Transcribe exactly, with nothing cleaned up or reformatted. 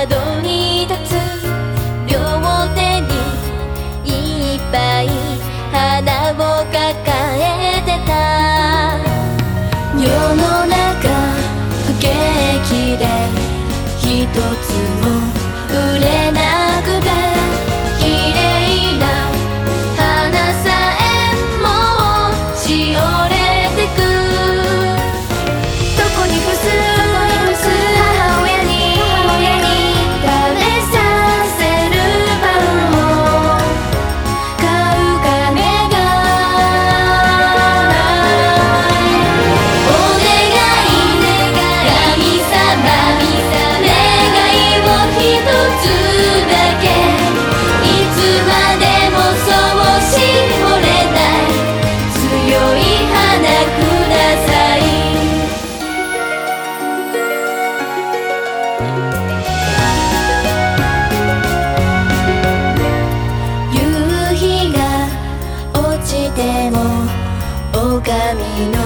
窓に立つ両手にいっぱい花を抱えてた。世の中不景気で一つも売れなくて、綺麗な花さえもうしおれてく。どこに伏す母親に食べさせるパンを買う金がお願い神様、願いを一つだけ、いつまでもそうしぼれない強い花ください。夕日が落ちても狼の